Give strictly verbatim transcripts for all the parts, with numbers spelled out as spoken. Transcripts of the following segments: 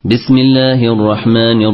بسم الله الرحمن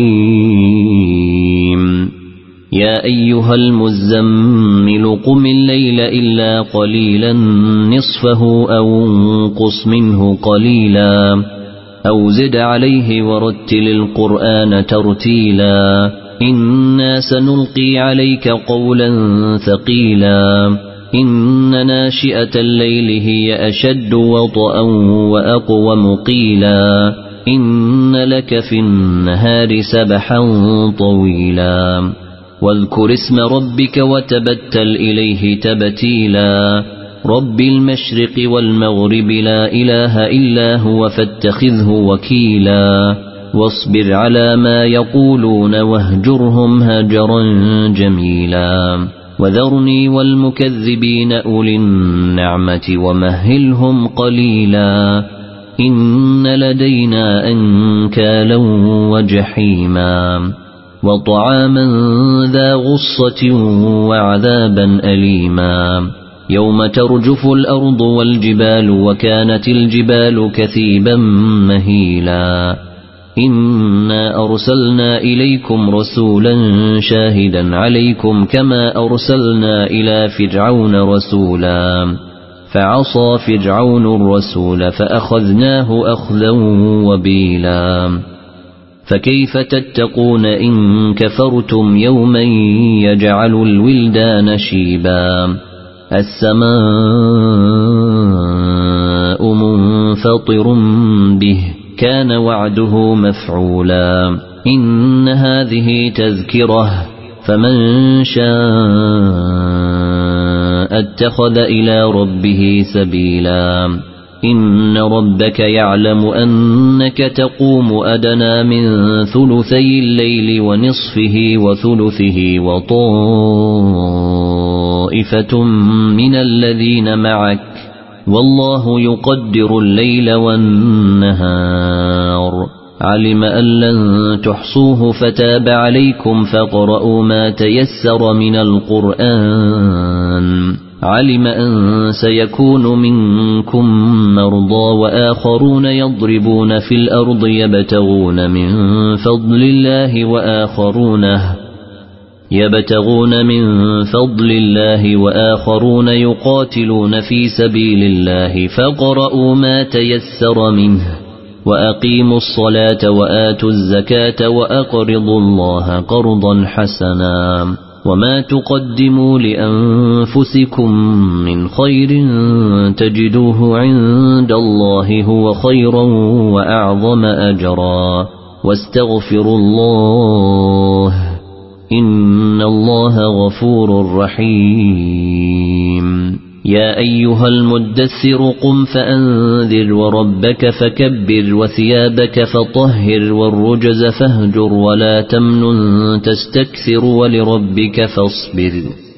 الرحيم يا أيها المزمل قم الليل إلا قليلا نصفه أو انقص منه قليلا أو زد عليه ورتل القرآن ترتيلا إنا سنلقي عليك قولا ثقيلا إن ناشئة الليل هي أشد وطئا وأقوم قيلا إن لك في النهار سبحا طويلا واذكر اسم ربك وتبتل إليه تبتيلا رب المشرق والمغرب لا إله إلا هو فاتخذه وكيلا واصبر على ما يقولون واهجرهم هجرا جميلا وذرني والمكذبين أولي النعمة ومهلهم قليلا إن لدينا أنكالا وجحيما وطعاما ذا غصة وعذابا أليما يوم ترجف الأرض والجبال وكانت الجبال كثيبا مهيلا إنا أرسلنا إليكم رسولا شاهدا عليكم كما أرسلنا إلى فرعون رسولا فعصى فرعون الرسول فأخذناه أخذا وبيلا فكيف تتقون إن كفرتم يوما يجعل الولدان شيبا السماء منفطر به كان وعده مفعولا إن هذه تذكرة فمن شاء اتخذ إلى ربه سبيلا إن ربك يعلم أنك تقوم أدنى من ثلثي الليل ونصفه وثلثه وطائفة من الذين معك والله يقدر الليل والنهار علم أن لن تحصوه فتاب عليكم فاقرؤوا ما تيسر من القرآن علم أن سيكون منكم مرضى وآخرون يضربون في الأرض يبتغون من فضل الله وآخرون يبتغون من فضل الله وآخرون يقاتلون في سبيل الله فاقرؤوا ما تيسر منه وأقيموا الصلاة وآتوا الزكاة وأقرضوا الله قرضا حسنا وما تقدموا لأنفسكم من خير تجدوه عند الله هو خيرا وأعظم أجرا واستغفروا الله إن الله غفور رحيم يا أيها المدثر قم فأنذر وربك فكبر وثيابك فطهر والرجز فاهجر ولا تمنن تستكثر ولربك فاصبر